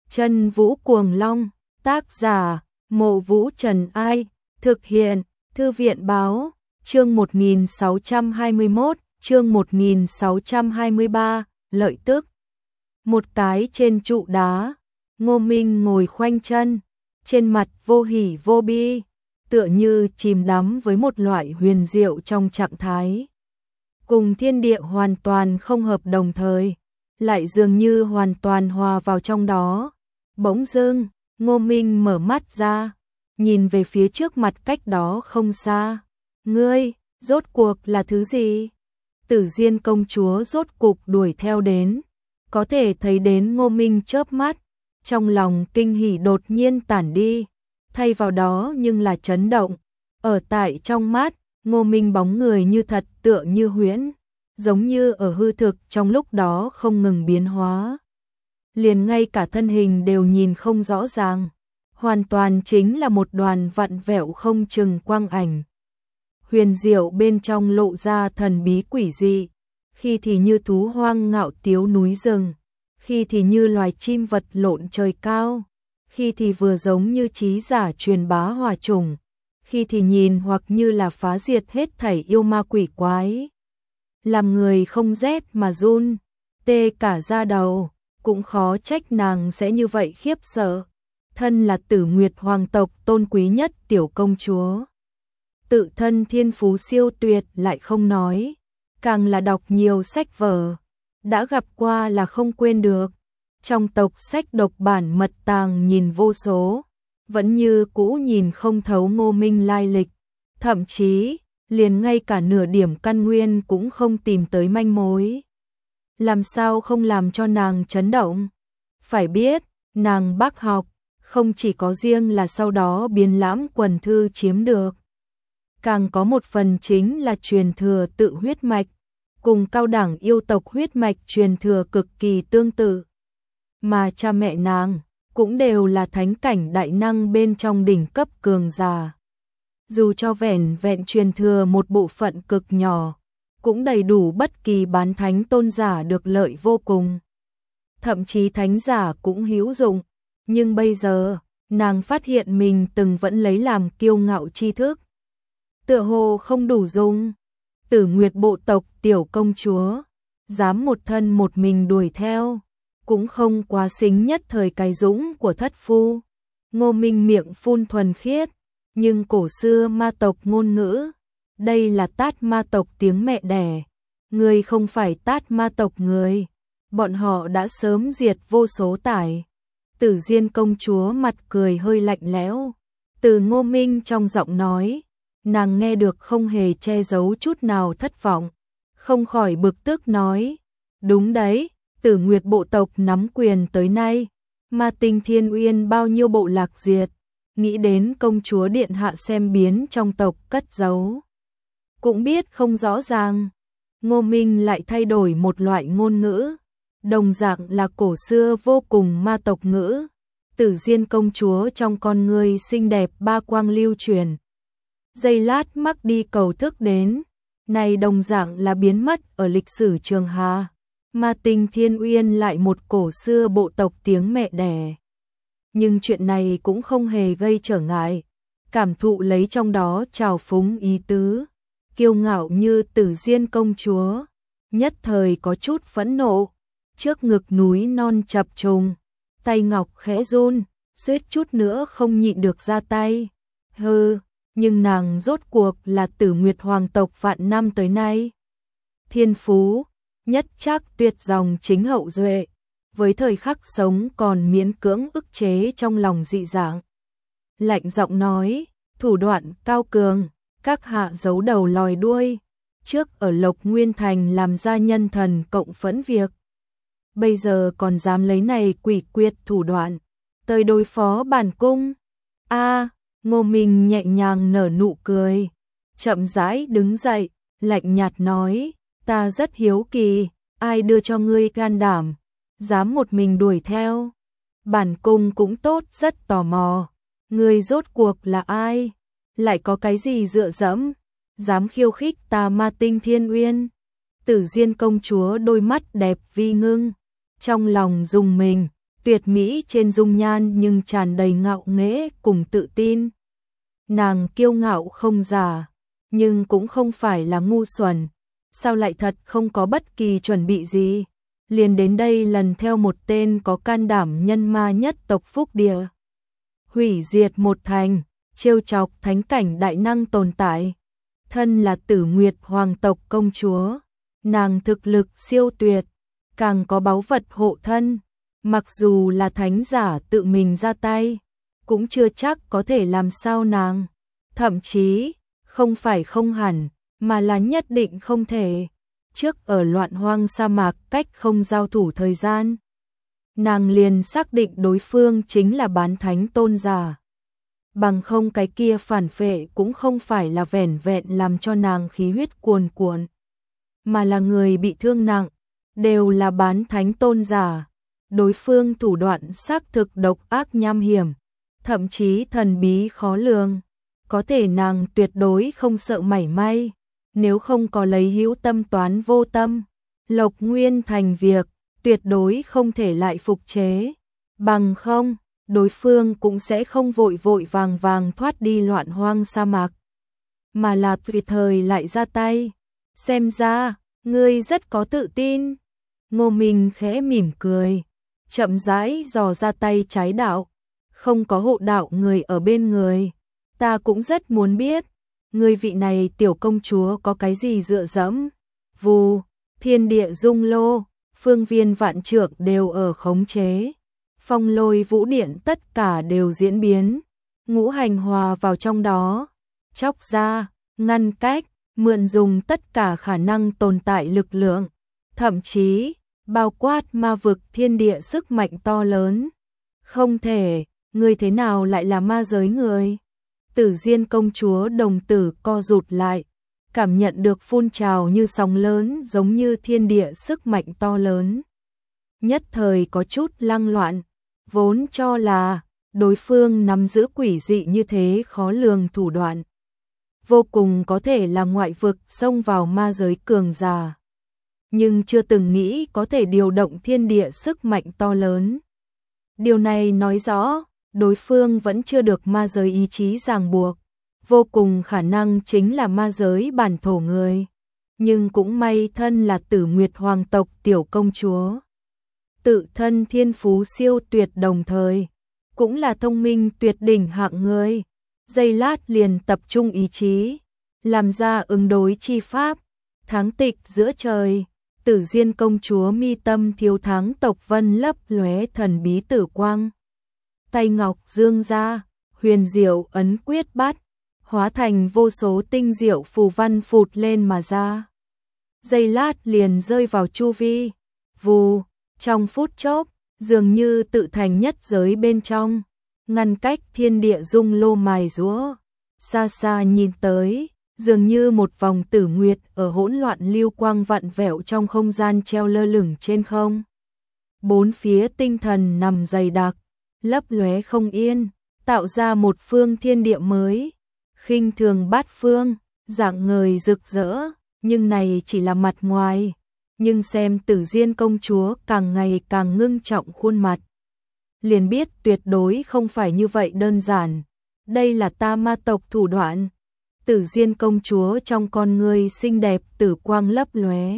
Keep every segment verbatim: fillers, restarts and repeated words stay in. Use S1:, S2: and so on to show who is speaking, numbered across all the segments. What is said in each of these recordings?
S1: Chân Vũ Cuồng Long, tác giả, Mộ Vũ Trần Ai, thực hiện, Thư viện Báo, chương một nghìn sáu trăm hai mươi mốt, chương một nghìn sáu trăm hai mươi ba, lợi tức. Một cái trên trụ đá, Ngô Minh ngồi khoanh chân, trên mặt vô hỉ vô bi, tựa như chìm đắm với một loại huyền diệu trong trạng thái. Cùng thiên địa hoàn toàn không hợp đồng thời, lại dường như hoàn toàn hòa vào trong đó. Bỗng dưng, Ngô Minh mở mắt ra, nhìn về phía trước mặt cách đó không xa. Ngươi, rốt cuộc là thứ gì? Tử Diên công chúa rốt cục đuổi theo đến, có thể thấy đến Ngô Minh chớp mắt, trong lòng kinh hỉ đột nhiên tản đi, thay vào đó nhưng là chấn động. Ở tại trong mắt, Ngô Minh bóng người như thật tựa như huyễn, giống như ở hư thực trong lúc đó không ngừng biến hóa. Liền ngay cả thân hình đều nhìn không rõ ràng, hoàn toàn chính là một đoàn vặn vẹo không chừng quang ảnh. Huyền diệu bên trong lộ ra thần bí quỷ dị, khi thì như thú hoang ngạo tiếu núi rừng, khi thì như loài chim vật lộn trời cao, khi thì vừa giống như trí giả truyền bá hòa trùng, khi thì nhìn hoặc như là phá diệt hết thảy yêu ma quỷ quái. Làm người không rét mà run, tê cả da đầu, cũng khó trách nàng sẽ như vậy khiếp sợ. Thân là Tử Nguyệt hoàng tộc tôn quý nhất tiểu công chúa, tự thân thiên phú siêu tuyệt lại không nói, càng là đọc nhiều sách vở, đã gặp qua là không quên được. Trong tộc sách độc bản mật tàng nhìn vô số, vẫn như cũ nhìn không thấu Ngô Minh lai lịch, thậm chí liền ngay cả nửa điểm căn nguyên cũng không tìm tới manh mối. Làm sao không làm cho nàng chấn động? Phải biết, nàng bác học, không chỉ có riêng là sau đó biến lãm quần thư chiếm được, càng có một phần chính là truyền thừa tự huyết mạch, cùng cao đẳng yêu tộc huyết mạch truyền thừa cực kỳ tương tự. Mà cha mẹ nàng cũng đều là thánh cảnh đại năng bên trong đỉnh cấp cường giả. Dù cho vẻn vẹn truyền thừa một bộ phận cực nhỏ, cũng đầy đủ bất kỳ bán thánh tôn giả được lợi vô cùng. Thậm chí thánh giả cũng hữu dụng, nhưng bây giờ, nàng phát hiện mình từng vẫn lấy làm kiêu ngạo tri thức, tựa hồ không đủ dùng. Tử Nguyệt bộ tộc tiểu công chúa, dám một thân một mình đuổi theo, cũng không quá xính nhất thời cái dũng của thất phu. Ngô Minh miệng phun thuần khiết, nhưng cổ xưa ma tộc ngôn ngữ, đây là Tát ma tộc tiếng mẹ đẻ. Người không phải Tát ma tộc người, bọn họ đã sớm diệt vô số tải. Tử Diên công chúa mặt cười hơi lạnh lẽo, từ Ngô Minh trong giọng nói, nàng nghe được không hề che giấu chút nào thất vọng, không khỏi bực tức nói, đúng đấy, Tử Nguyệt bộ tộc nắm quyền tới nay, Ma Tinh Thiên Uyên bao nhiêu bộ lạc diệt, nghĩ đến công chúa điện hạ xem biến trong tộc cất giấu, cũng biết không rõ ràng. Ngô Minh lại thay đổi một loại ngôn ngữ, đồng dạng là cổ xưa vô cùng ma tộc ngữ. Tử Diên công chúa trong con người xinh đẹp ba quang lưu truyền, giây lát mắc đi cầu thức đến, này đồng dạng là biến mất ở lịch sử trường hà. Ma Tinh Thiên Uyên lại một cổ xưa bộ tộc tiếng mẹ đẻ. Nhưng chuyện này cũng không hề gây trở ngại, cảm thụ lấy trong đó trào phúng ý tứ, kiêu ngạo như Tử Diên công chúa, nhất thời có chút phẫn nộ, trước ngực núi non chập trùng, tay ngọc khẽ run, suýt chút nữa không nhịn được ra tay. Hừ, nhưng nàng rốt cuộc là Tử Nguyệt hoàng tộc vạn năm tới nay, thiên phú nhất chắc tuyệt dòng chính hậu duệ, với thời khắc sống còn miễn cưỡng ức chế trong lòng dị dạng. Lạnh giọng nói, thủ đoạn cao cường, các hạ giấu đầu lòi đuôi, trước ở Lộc Nguyên Thành làm ra nhân thần cộng phẫn việc, bây giờ còn dám lấy này quỷ quyệt thủ đoạn tới đối phó bản cung. A, Ngô Minh nhẹ nhàng nở nụ cười, chậm rãi đứng dậy, lạnh nhạt nói, ta rất hiếu kỳ, ai đưa cho ngươi gan đảm, dám một mình đuổi theo. Bản cung cũng tốt rất tò mò, ngươi rốt cuộc là ai, lại có cái gì dựa dẫm, dám khiêu khích ta Ma Tinh Thiên Uyên. Tử Diên công chúa đôi mắt đẹp vi ngưng, trong lòng rùng mình, tuyệt mỹ trên dung nhan nhưng tràn đầy ngạo nghễ cùng tự tin. Nàng kiêu ngạo không giả, nhưng cũng không phải là ngu xuẩn. Sao lại thật không có bất kỳ chuẩn bị gì, liền đến đây lần theo một tên có can đảm nhân ma nhất tộc Phúc Địa. Hủy diệt một thành, trêu chọc thánh cảnh đại năng tồn tại. Thân là Tử Nguyệt hoàng tộc công chúa, nàng thực lực siêu tuyệt, càng có báu vật hộ thân. Mặc dù là thánh giả tự mình ra tay, cũng chưa chắc có thể làm sao nàng. Thậm chí, không phải không hẳn, mà là nhất định không thể. Trước ở loạn hoang sa mạc cách không giao thủ thời gian, nàng liền xác định đối phương chính là bán thánh tôn giả. Bằng không cái kia phản phệ cũng không phải là vẻn vẹn làm cho nàng khí huyết cuồn cuộn, mà là người bị thương nặng, đều là bán thánh tôn giả. Đối phương thủ đoạn xác thực độc ác nham hiểm, thậm chí thần bí khó lường, có thể nàng tuyệt đối không sợ mảy may. Nếu không có lấy hữu tâm toán vô tâm, Lộc Nguyên thành việc, tuyệt đối không thể lại phục chế. Bằng không, đối phương cũng sẽ không vội vội vàng vàng thoát đi loạn hoang sa mạc, mà là tùy thời lại ra tay. Xem ra, ngươi rất có tự tin. Ngô Minh khẽ mỉm cười, chậm rãi dò ra tay trái đạo. Không có hộ đạo người ở bên người, ta cũng rất muốn biết. Người vị này tiểu công chúa có cái gì dựa dẫm? Vù, thiên địa dung lô, phương viên vạn trượng đều ở khống chế. Phong lôi vũ điện tất cả đều diễn biến, ngũ hành hòa vào trong đó. Chóc ra, ngăn cách, mượn dùng tất cả khả năng tồn tại lực lượng. Thậm chí, bao quát ma vực thiên địa sức mạnh to lớn. Không thể, người thế nào lại là ma giới người? Tử Diên công chúa đồng tử co rụt lại, cảm nhận được phun trào như sóng lớn giống như thiên địa sức mạnh to lớn. Nhất thời có chút lăng loạn, vốn cho là đối phương nắm giữ quỷ dị như thế khó lường thủ đoạn, vô cùng có thể là ngoại vực xông vào ma giới cường giả. Nhưng chưa từng nghĩ có thể điều động thiên địa sức mạnh to lớn. Điều này nói rõ, đối phương vẫn chưa được ma giới ý chí ràng buộc, vô cùng khả năng chính là ma giới bản thổ người. Nhưng cũng may thân là Tử Nguyệt hoàng tộc tiểu công chúa, tự thân thiên phú siêu tuyệt đồng thời, cũng là thông minh tuyệt đỉnh hạng người. Giây lát liền tập trung ý chí, làm ra ứng đối chi pháp. Tháng tịch giữa trời, Tử Diên công chúa mi tâm thiếu tháng tộc vân lấp lóe thần bí tử quang. Tay ngọc dương ra, huyền diệu ấn quyết bắt, hóa thành vô số tinh diệu phù văn phụt lên mà ra. Giây lát liền rơi vào chu vi, vù, trong phút chốc, dường như tự thành nhất giới bên trong, ngăn cách thiên địa dung lô mài giũa. Xa xa nhìn tới, dường như một vòng tử nguyệt ở hỗn loạn lưu quang vặn vẹo trong không gian treo lơ lửng trên không. Bốn phía tinh thần nằm dày đặc, lấp lóe không yên, tạo ra một phương thiên địa mới, khinh thường bát phương, dạng ngời rực rỡ, nhưng này chỉ là mặt ngoài. Nhưng xem Tử Diên công chúa càng ngày càng ngưng trọng khuôn mặt, liền biết tuyệt đối không phải như vậy đơn giản. Đây là ta ma tộc thủ đoạn. Tử Diên công chúa trong con ngươi xinh đẹp tử quang lấp lóe,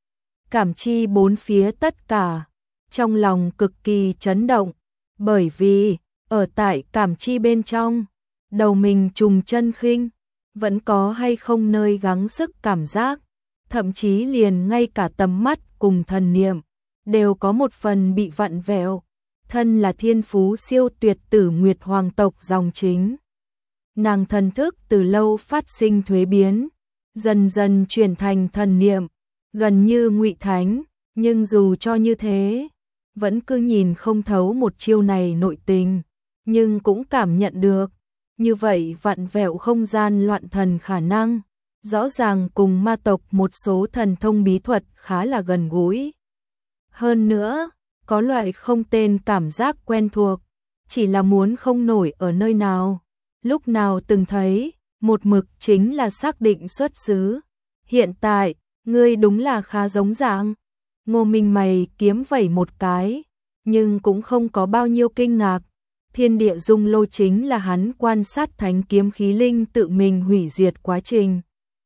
S1: cảm chi bốn phía tất cả, trong lòng cực kỳ chấn động, bởi vì ở tại cảm chi bên trong, đầu mình trùng chân khinh, vẫn có hay không nơi gắng sức cảm giác, thậm chí liền ngay cả tầm mắt cùng thần niệm đều có một phần bị vặn vẹo. Thân là thiên phú siêu tuyệt Tử Nguyệt hoàng tộc dòng chính, nàng thần thức từ lâu phát sinh thuế biến, dần dần chuyển thành thần niệm, gần như ngụy thánh, nhưng dù cho như thế, vẫn cứ nhìn không thấu một chiêu này nội tình, nhưng cũng cảm nhận được, như vậy vặn vẹo không gian loạn thần khả năng, rõ ràng cùng ma tộc một số thần thông bí thuật khá là gần gũi. Hơn nữa, có loại không tên cảm giác quen thuộc, chỉ là muốn không nổi ở nơi nào, lúc nào từng thấy, một mực chính là xác định xuất xứ. Hiện tại, ngươi đúng là khá giống dạng. Ngô Minh mày kiếm vẩy một cái, nhưng cũng không có bao nhiêu kinh ngạc. Thiên địa dung lô chính là hắn quan sát thánh kiếm khí linh tự mình hủy diệt quá trình.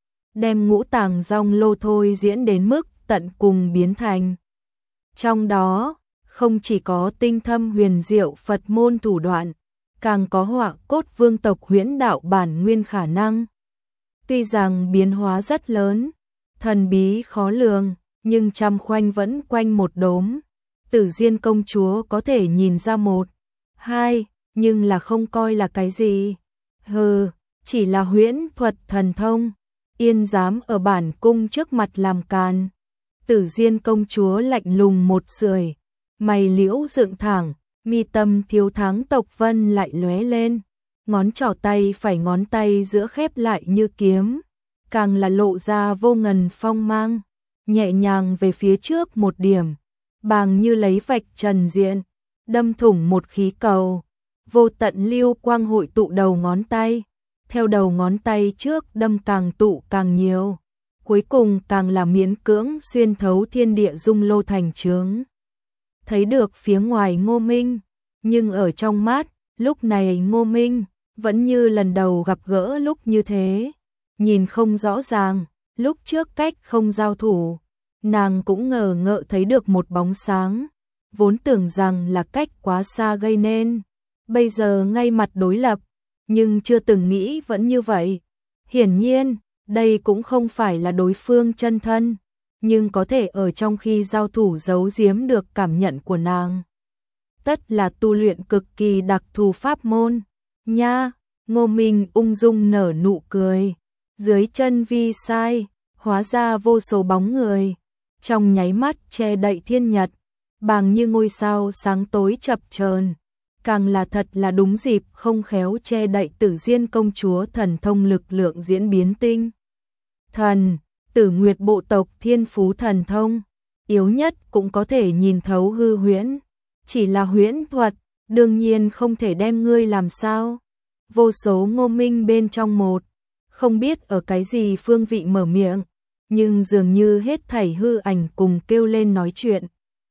S1: Đem ngũ tàng rong lô thôi diễn đến mức tận cùng biến thành. Trong đó, không chỉ có tinh thâm huyền diệu Phật môn thủ đoạn, càng có họa cốt vương tộc huyễn đạo bản nguyên khả năng. Tuy rằng biến hóa rất lớn, thần bí khó lường, nhưng trăm khoanh vẫn quanh một đốm. Tử Diên công chúa có thể nhìn ra một, hai, nhưng là không coi là cái gì. Hừ, chỉ là huyễn thuật thần thông, yên dám ở bản cung trước mặt làm càn. Tử Diên công chúa lạnh lùng một sưởi, mày liễu dựng thẳng, mi tâm thiếu thắng tộc vân lại lóe lên, ngón trỏ tay phải ngón tay giữa khép lại như kiếm, càng là lộ ra vô ngần phong mang, nhẹ nhàng về phía trước một điểm, bàng như lấy vạch trần diện, đâm thủng một khí cầu, vô tận lưu quang hội tụ đầu ngón tay, theo đầu ngón tay trước đâm càng tụ càng nhiều, cuối cùng càng là miễn cưỡng xuyên thấu thiên địa dung lô thành chướng. Thấy được phía ngoài Ngô Minh, nhưng ở trong mắt, lúc này Ngô Minh vẫn như lần đầu gặp gỡ lúc như thế, nhìn không rõ ràng, lúc trước cách không giao thủ, nàng cũng ngờ ngợ thấy được một bóng sáng, vốn tưởng rằng là cách quá xa gây nên, bây giờ ngay mặt đối lập, nhưng chưa từng nghĩ vẫn như vậy. Hiển nhiên, đây cũng không phải là đối phương chân thân, nhưng có thể ở trong khi giao thủ giấu giếm được cảm nhận của nàng. Tất là tu luyện cực kỳ đặc thù pháp môn. Nha, Ngô Minh ung dung nở nụ cười. Dưới chân vi sai, hóa ra vô số bóng người. Trong nháy mắt che đậy thiên nhật, bàng như ngôi sao sáng tối chập chờn. Càng là thật là đúng dịp không khéo che đậy Tử Diên công chúa thần thông lực lượng diễn biến tinh. Thần, Tử Nguyệt bộ tộc thiên phú thần thông, yếu nhất cũng có thể nhìn thấu hư huyễn. Chỉ là huyễn thuật, đương nhiên không thể đem ngươi làm sao. Vô số Ngô Minh bên trong một, không biết ở cái gì phương vị mở miệng, nhưng dường như hết thảy hư ảnh cùng kêu lên nói chuyện.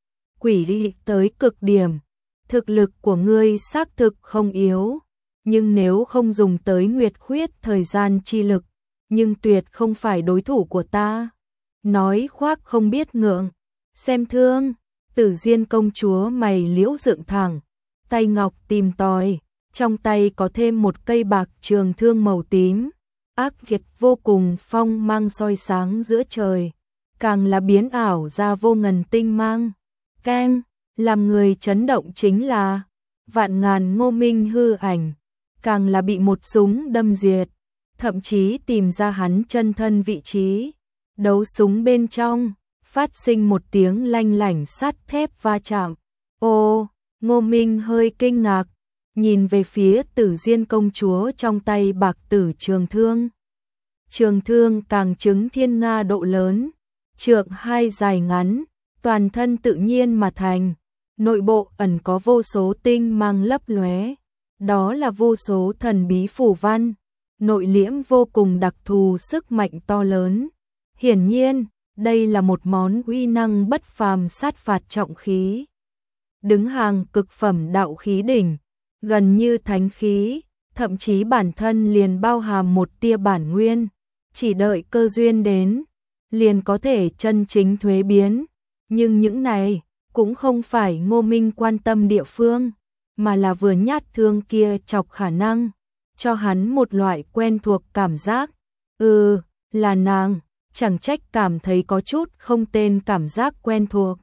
S1: Quỷ dị tới cực điểm, thực lực của ngươi xác thực không yếu, nhưng nếu không dùng tới nguyệt khuyết thời gian chi lực, nhưng tuyệt không phải đối thủ của ta. Nói khoác không biết ngượng, xem thương. Tử Diên công chúa mày liễu dựng thẳng, tay ngọc tìm tòi, trong tay có thêm một cây bạc trường thương màu tím, ác liệt vô cùng phong mang soi sáng giữa trời, càng là biến ảo ra vô ngần tinh mang. Keng, làm người chấn động chính là vạn ngàn Ngô Minh hư ảnh, càng là bị một súng đâm diệt, thậm chí tìm ra hắn chân thân vị trí. Đấu súng bên trong phát sinh một tiếng lanh lảnh sắt thép va chạm. Ô, Ngô Minh hơi kinh ngạc, nhìn về phía Tử Diên công chúa trong tay bạc tử trường thương. Trường thương càng chứng thiên nga độ lớn, trượng hai dài ngắn, toàn thân tự nhiên mà thành, nội bộ ẩn có vô số tinh mang lấp lóe, đó là vô số thần bí phù văn, nội liễm vô cùng đặc thù sức mạnh to lớn. Hiển nhiên, đây là một món uy năng bất phàm sát phạt trọng khí. Đứng hàng cực phẩm đạo khí đỉnh, gần như thánh khí, thậm chí bản thân liền bao hàm một tia bản nguyên, chỉ đợi cơ duyên đến, liền có thể chân chính thuế biến. Nhưng những này cũng không phải Ngô Minh quan tâm địa phương, mà là vừa nhát thương kia chọc khả năng, cho hắn một loại quen thuộc cảm giác. Ừ, là nàng. Chẳng trách cảm thấy có chút không tên cảm giác quen thuộc.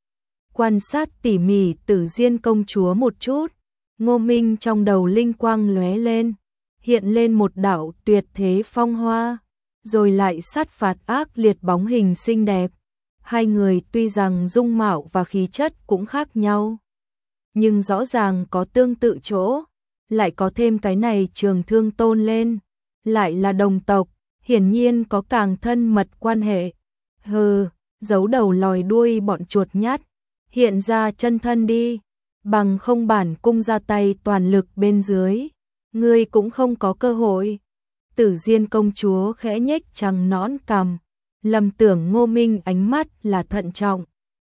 S1: Quan sát tỉ mỉ Tử Diên công chúa một chút, Ngô Minh trong đầu linh quang lóe lên, hiện lên một đạo tuyệt thế phong hoa, rồi lại sát phạt ác liệt bóng hình xinh đẹp. Hai người tuy rằng dung mạo và khí chất cũng khác nhau, nhưng rõ ràng có tương tự chỗ, lại có thêm cái này trường thương tôn lên, lại là đồng tộc. Hiển nhiên có càng thân mật quan hệ. Hừ, giấu đầu lòi đuôi bọn chuột nhát, hiện ra chân thân đi, bằng không bản cung ra tay toàn lực bên dưới, ngươi cũng không có cơ hội. Tử Diên công chúa khẽ nhếch trăng nõn cằm, lầm tưởng Ngô Minh ánh mắt là thận trọng,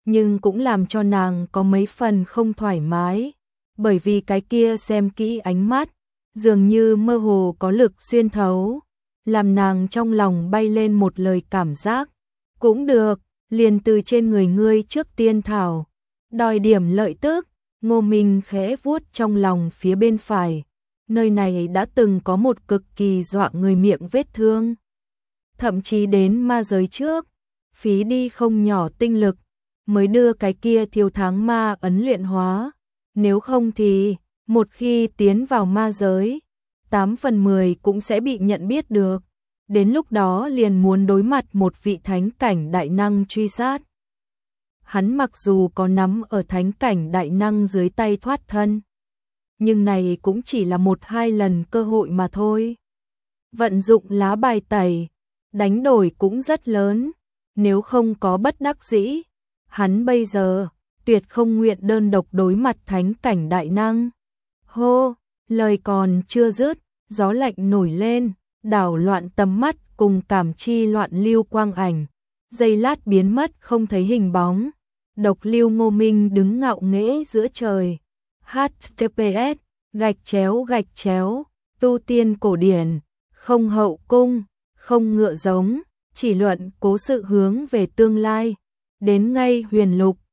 S1: nhưng cũng làm cho nàng có mấy phần không thoải mái, bởi vì cái kia xem kỹ ánh mắt, dường như mơ hồ có lực xuyên thấu, làm nàng trong lòng bay lên một lời cảm giác. Cũng được, liền từ trên người ngươi trước tiên thảo, đòi điểm lợi tức. Ngô Minh khẽ vuốt trong lòng phía bên phải, nơi này đã từng có một cực kỳ dọa người miệng vết thương. Thậm chí đến ma giới trước, phí đi không nhỏ tinh lực, mới đưa cái kia thiêu tháng ma ấn luyện hóa. Nếu không thì, một khi tiến vào ma giới, tám phần mười cũng sẽ bị nhận biết được. Đến lúc đó liền muốn đối mặt một vị thánh cảnh đại năng truy sát. Hắn mặc dù có nắm ở thánh cảnh đại năng dưới tay thoát thân, nhưng này cũng chỉ là một hai lần cơ hội mà thôi. Vận dụng lá bài tẩy, đánh đổi cũng rất lớn, nếu không có bất đắc dĩ, hắn bây giờ tuyệt không nguyện đơn độc đối mặt thánh cảnh đại năng. Hô, lời còn chưa dứt, gió lạnh nổi lên, đảo loạn tầm mắt cùng cảm chi loạn lưu quang ảnh, giây lát biến mất không thấy hình bóng. Độc lưu Ngô Minh đứng ngạo nghễ giữa trời. H T T P S gạch chéo gạch chéo tu tiên cổ điển, không hậu cung, không ngựa giống, chỉ luận cố sự hướng về tương lai. Đến ngay huyền lục,